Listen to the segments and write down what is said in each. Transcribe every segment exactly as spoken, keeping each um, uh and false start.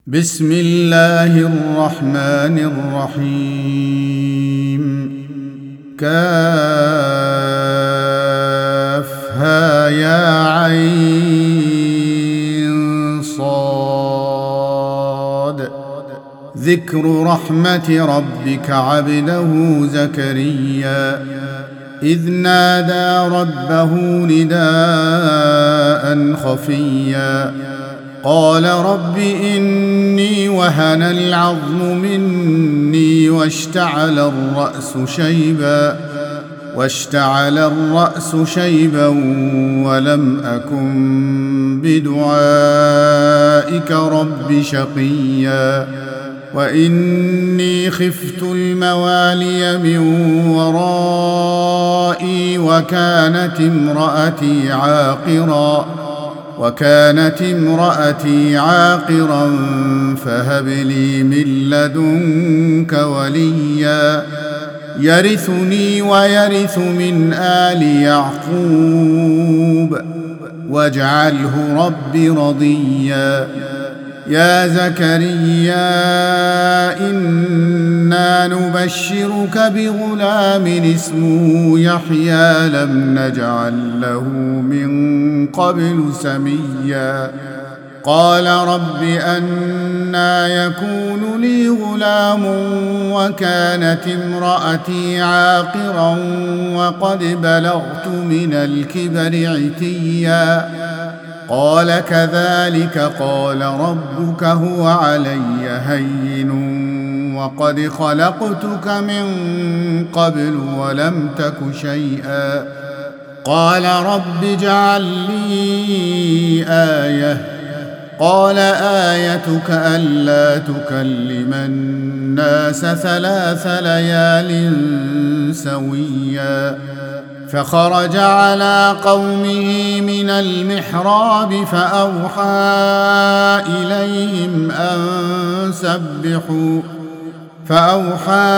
بسم الله الرحمن الرحيم. كافها يا عين صاد. ذكر رحمة ربك عبده زكريا إذ نادى ربه نداء خفيا قال رب إني وهن العظم مني واشتعل الرأس شيبا واشتعل الرأس شيبا ولم أكن بدعائك رب شقيا وإني خفت الموالي من ورائي وكانت امرأتي عاقرا وكانت امرأتي عاقرا فهب لي من لدنك وليا يرثني ويرث من آل يعقوب واجعله رب رضيا. يا زكريا إنا نبشرك بغلام اسمه يحيى لم نجعل له من قبل سميا قال رب أنى يكون لي غلام وكانت امرأتي عاقرا وقد بلغت من الكبر عتيا قال كذلك قال ربك هو علي هين وقد خلقتك من قبل ولم تك شيئا قال رب اجعل لي آية قال آيتك ألا تكلم الناس ثلاث ليال سويا فخرج على قومه من المحراب فأوحى إليهم أن سبحوا فأوحى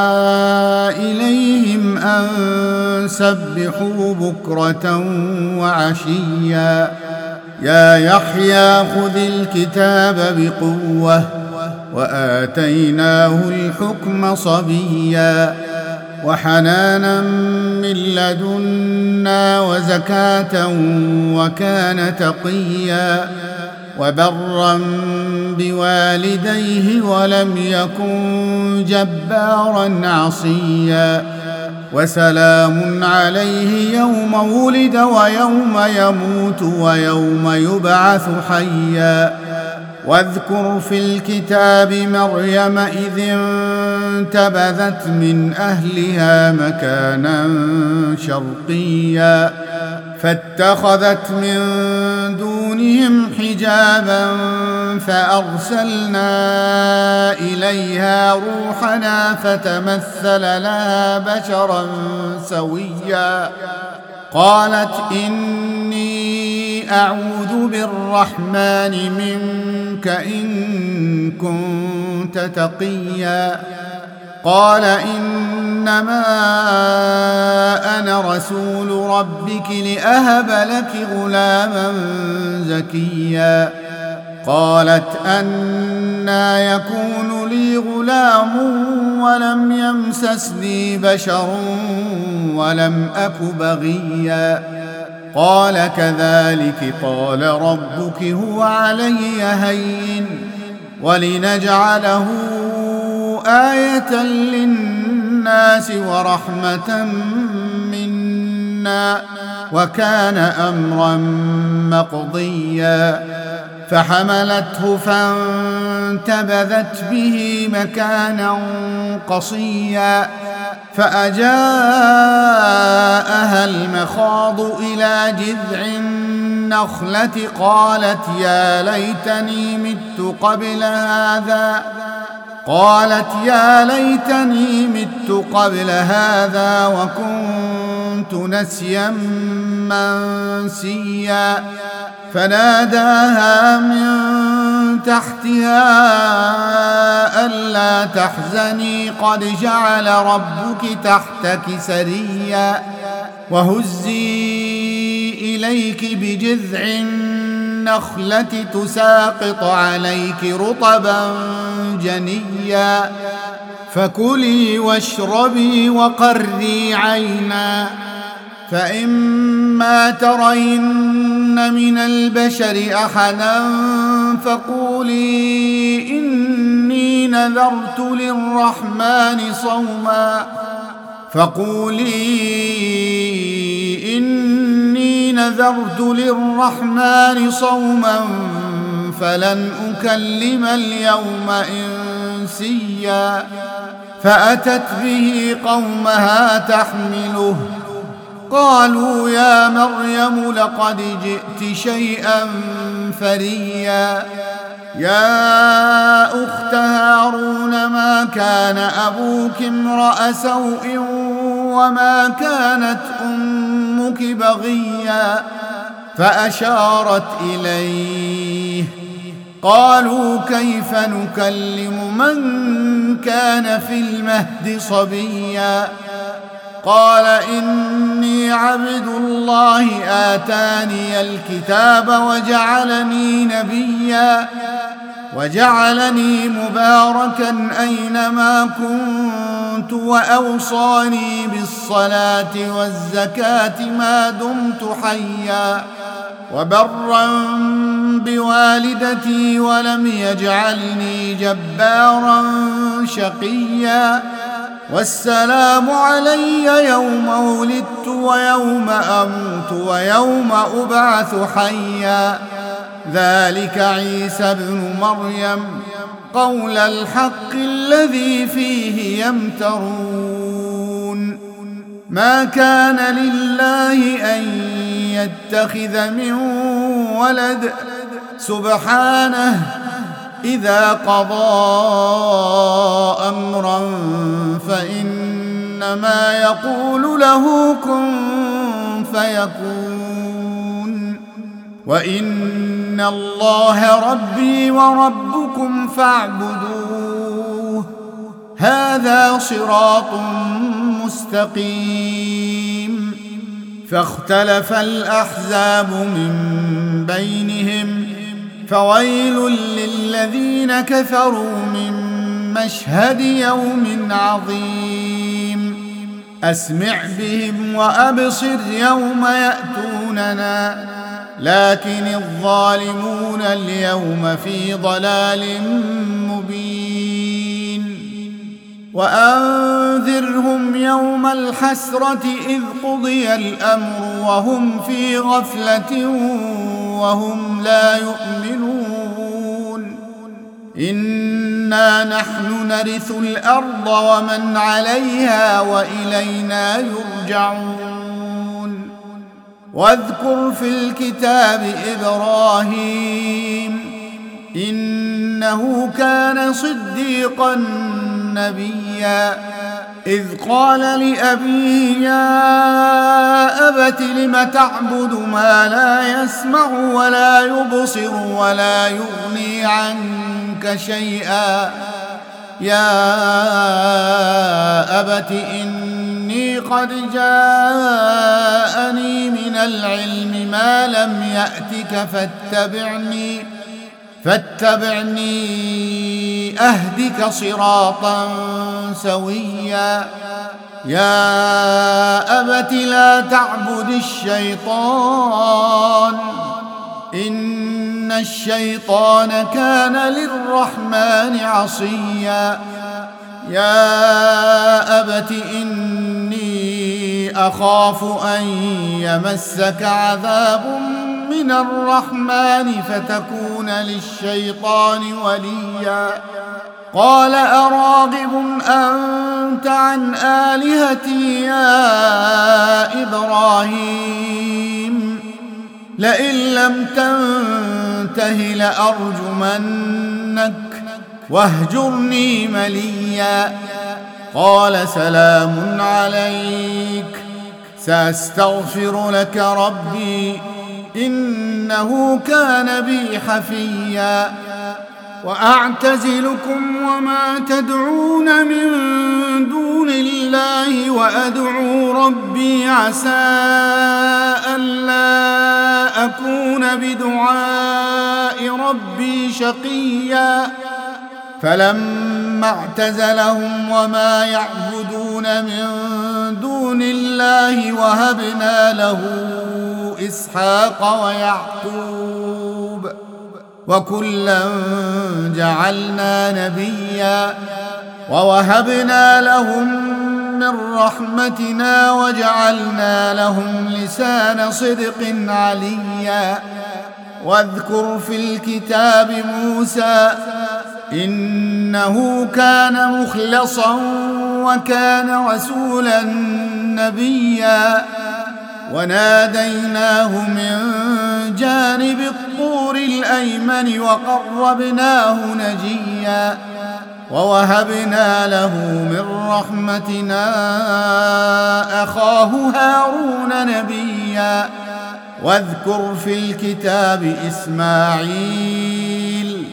إليهم أن سبحوا بكرة وعشيا يا يحيى خذ الكتاب بقوة وآتيناه الحكم صبيا وحنانا من لدنا وزكاة وكان تقيا وبرا بوالديه ولم يكن جبارا عصيا وسلام عليه يوم ولد ويوم يموت ويوم يبعث حيا واذكر في الكتاب مريم إذ انتبذت من أهلها مكانا شرقيا فاتخذت من دونهم حجابا فأرسلنا إليها روحنا فتمثل لها بشرا سويا قالت إني أعوذ بالرحمن منك إن كنت تقيا قال إنما أنا رسول ربك لأهب لك غلاما زكيا قالت أنى يكون لي غلام ولم يمسسني بشر ولم أك بغيا قال كذلك قال ربك هو علي هين ولنجعله آية للناس ورحمة منا وكان أمرا مقضيا فحملته فانتبذت به مكانا قصيا فأجاءها المخاض إلى جذع النخلة قالت يا ليتني مت قبل هذا قالت يا ليتني مت قبل هذا وكنت نسيا منسيا فناداها من تحتها ألا تحزني قد جعل ربك تحتك سريا وهزي إليك بجذع النخلة تساقط عليك رطبا جنيا فكلي واشربي وقري عينا فإما ترين من البشر أحدا فقولي إني نذرت للرحمن صوما فقولي إني نذرت للرحمن صوما فلن أكلم اليوم إنسيا فأتت به قومها تحمله قالوا يا مريم لقد جئت شيئا فريا يا أخت هارون ما كان أبوك امرأ سوء وما كانت أمك بغيا فأشارت إليه قالوا كيف نكلم من كان في المهد صبيا قال إني عبد الله آتاني الكتاب وجعلني نبيا وجعلني مباركا أينما كنت وأوصاني بالصلاة والزكاة ما دمت حيا وبرا بوالدتي ولم يجعلني جبارا شقيا والسلام علي يوم ولدت ويوم أموت ويوم أبعث حيا ذلك عيسى ابن مريم قول الحق الذي فيه يمترون ما كان لله أن يتخذ من ولد سبحانه إذا قضى أمرا فإنما يقول له كن فيكون وإن الله ربي وربكم فاعبدوه هذا صراط مستقيم فاختلف الأحزاب من بينهم فويل للذين كفروا من مشهد يوم عظيم أسمع بهم وأبصر يوم يأتوننا لكن الظالمون اليوم في ضلال مبين وأنذرهم يوم الحسرة إذ قضي الأمر وهم في غفلة وهم لا يؤمنون إنا نحن نرث الأرض ومن عليها وإلينا يرجعون واذكر في الكتاب إبراهيم إنه كان صديقا نبيا إذ قال لأبيه يا أبت لم تعبد ما لا يسمع ولا يبصر ولا يغني عنك شيئا يا أبت إني قد جاءني من العلم ما لم يأتك فاتبعني فاتبعني أهدك صراطا سويا يا أبت لا تعبد الشيطان إن الشيطان كان للرحمن عصيا يا أبت إني أخاف أن يمسك عذاب من الرحمن فتكون للشيطان وليا قال أراغب أنت عن آلهتي يا إبراهيم لئن لم تنته لأرجمنك واهجرني مليا قال سلام عليك سأستغفر لك ربي إنه كان بي حفيا وأعتزلكم وما تدعون من دون الله وأدعو ربي عسى ألا أكون بدعاء ربي شقيا فلما اعتزلهم وما يعبدون من دون الله وهبنا له إسحاق ويعقوب وكلا جعلنا نبيا ووهبنا لهم من رحمتنا وجعلنا لهم لسان صدق عليا واذكر في الكتاب موسى إنه كان مخلصا وكان رسولا نبيا وناديناه من جانب الطور الأيمن وقربناه نجيا ووهبنا له من رحمتنا أخاه هارون نبيا واذكر في الكتاب إسماعيل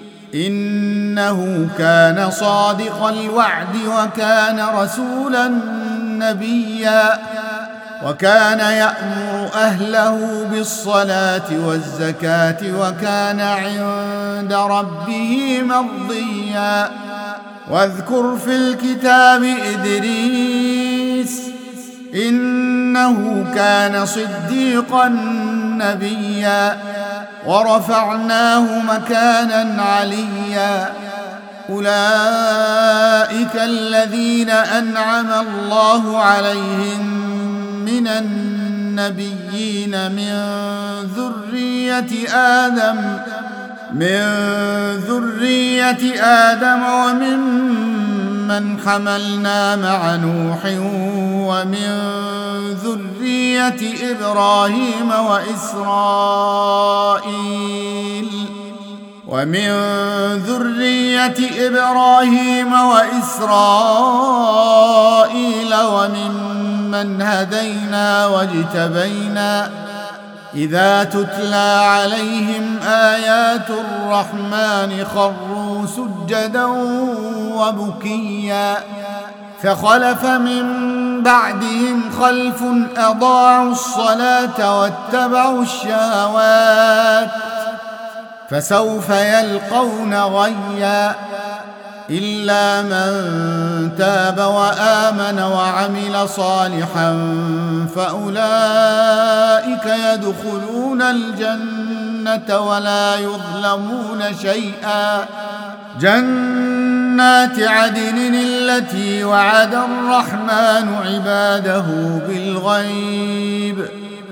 إنه كان صادق الوعد وكان رسولا نبيا وكان يأمر أهله بالصلاة والزكاة وكان عند ربه مرضيا واذكر في الكتاب إدريس إنه كان صديقا نبيا ورفعناه مكانا عليا أولئك الذين أنعم الله عليهم من النبيين من ذرية آدم من ذرية آدم وممن حملنا مع نوح ومن ذرية إبراهيم وإسرائيل ومن ذرية إبراهيم وإسرائيل وممن هدينا واجتبينا إذا تتلى عليهم آيات الرحمن خروا سجدا وبكيا فخلف من بعدهم خلف أضاعوا الصلاة واتبعوا الشهوات فسوف يلقون غيا إلا من تاب وآمن وعمل صالحا فأولئك يدخلون الجنة ولا يظلمون شيئا جنات عدن التي وعد الرحمن عباده بالغيب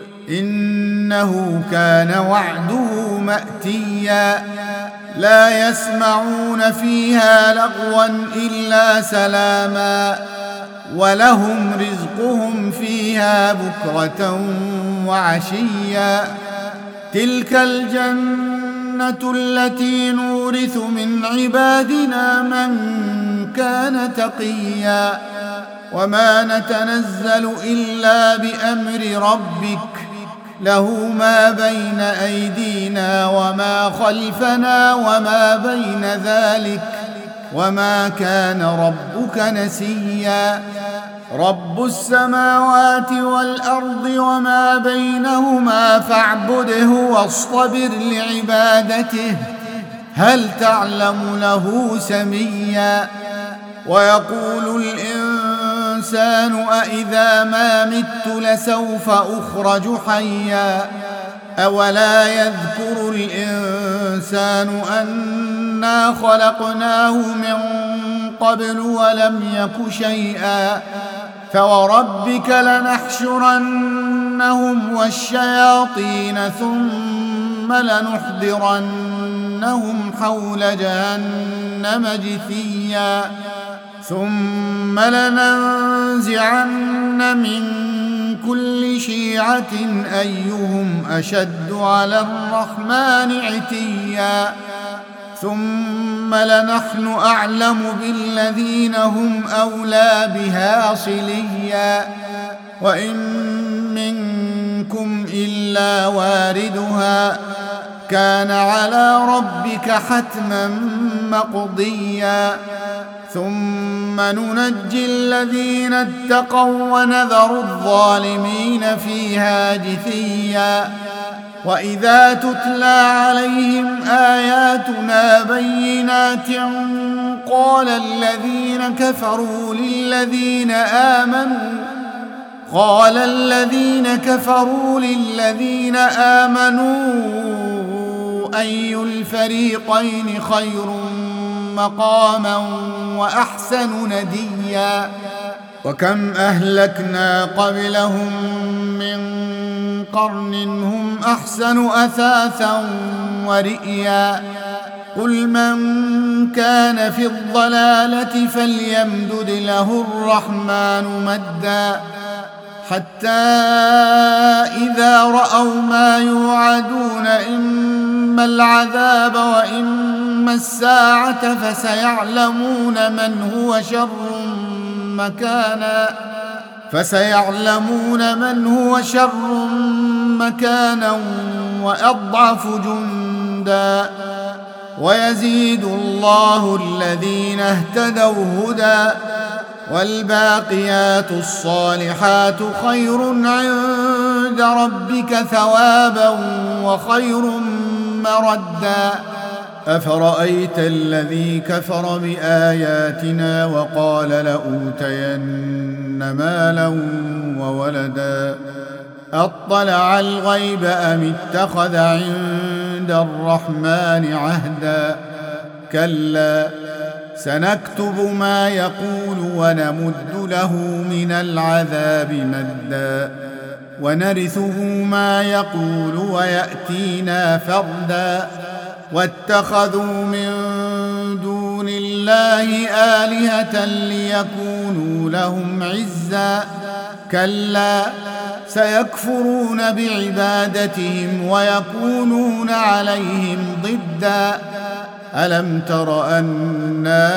إنه كان وعده مأتيا لا يسمعون فيها لغوا إلا سلاما ولهم رزقهم فيها بكرة وعشيا تلك الجنة التي نورث من عبادنا من كان تقيا وما نتنزل إلا بأمر ربك له ما بين أيدينا وما خلفنا وما بين ذلك وما كان ربك نسيا رب السماوات والأرض وما بينهما فاعبده واصطبر لعبادته هل تعلم له سميا ويقول الإنسان أإذا ما مت لسوف أخرج حيا أولا يذكر الإنسان أنا خلقناه من قبل ولم يك شيئا فوربك لنحشرنهم والشياطين ثم لنحضرنهم حول جهنم جثيا ثم لننزعن من كل شيعة أيهم أشد على الرحمن عتيا ثم لنحن أعلم بالذين هم أولى بها صليا وإن منكم إلا واردها كان على ربك حتما مقضيا ثم ننجي الذين اتقوا ونذر الظالمين فيها جثيا وإذا تتلى عليهم آياتنا بينات قال الذين كفروا للذين آمنوا قال الذين كفروا للذين آمنوا أي الفريقين خير مقاما وأحسن نديا وكم أهلكنا قبلهم من قرن هم أحسن أثاثا ورئيا قل من كان في الضلالة فليمدد له الرحمن مدا حتى إذا رأوا ما يوعدون إما العذاب وإما الساعة فسيعلمون من هو شر مكانا فسيعلمون من هو شر مكانا وأضعف جندا ويزيد الله الذين اهتدوا هدى والباقيات الصالحات خير عند ربك ثوابا وخير مردا أفرأيت الذي كفر بآياتنا وقال لأوتين مالا وولدا أطلع الغيب أم اتخذ عند الرحمن عهدا كلا سنكتب ما يقول ونمد له من العذاب مدا ونرثه ما يقول ويأتينا فردا واتخذوا من دون الله آلهة ليكونوا لهم عزا كلا سيكفرون بعبادتهم ويكونون عليهم ضدا ألم تر أنا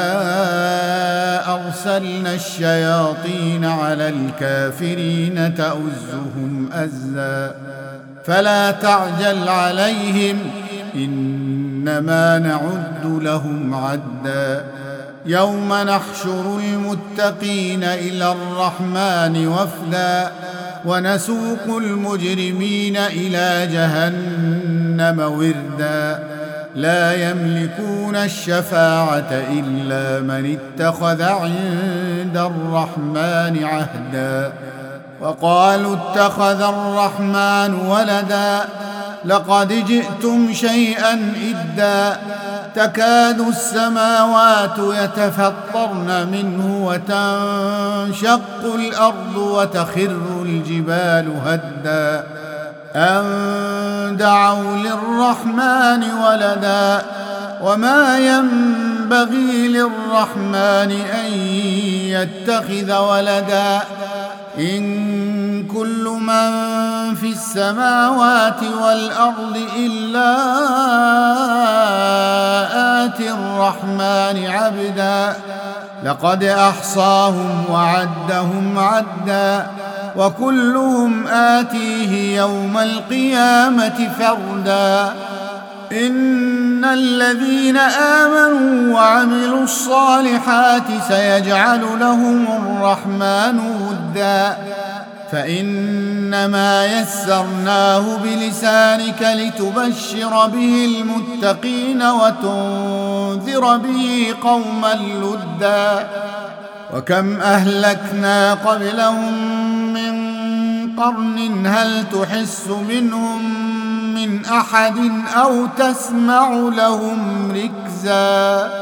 أرسلنا الشياطين على الكافرين تؤزهم أزا فلا تعجل عليهم إنما نعد لهم عدا يوم نحشر المتقين إلى الرحمن وفدا ونسوق المجرمين إلى جهنم وردا لا يملكون الشفاعة إلا من اتخذ عند الرحمن عهدا وقالوا اتخذ الرحمن ولدا لقد جئتم شيئا إدا تكاد السماوات يتفطرن منه وتنشق الأرض وتخر الجبال هدا أن دعوا للرحمن ولدا وما ينبغي للرحمن أن يتخذ ولدا إن كل من في السماوات والأرض إلا آتي الرحمن عبدا لقد أحصاهم وعدهم عدا وكلهم آتيه يوم القيامة فردا إن الذين آمنوا وعملوا الصالحات سيجعل لهم الرحمن ودا فإنما يسرناه بلسانك لتبشر به المتقين وتنذر به قوما لدا وكم أهلكنا قبلهم من قرن هل تحس منهم من أحد أو تسمع لهم ركزا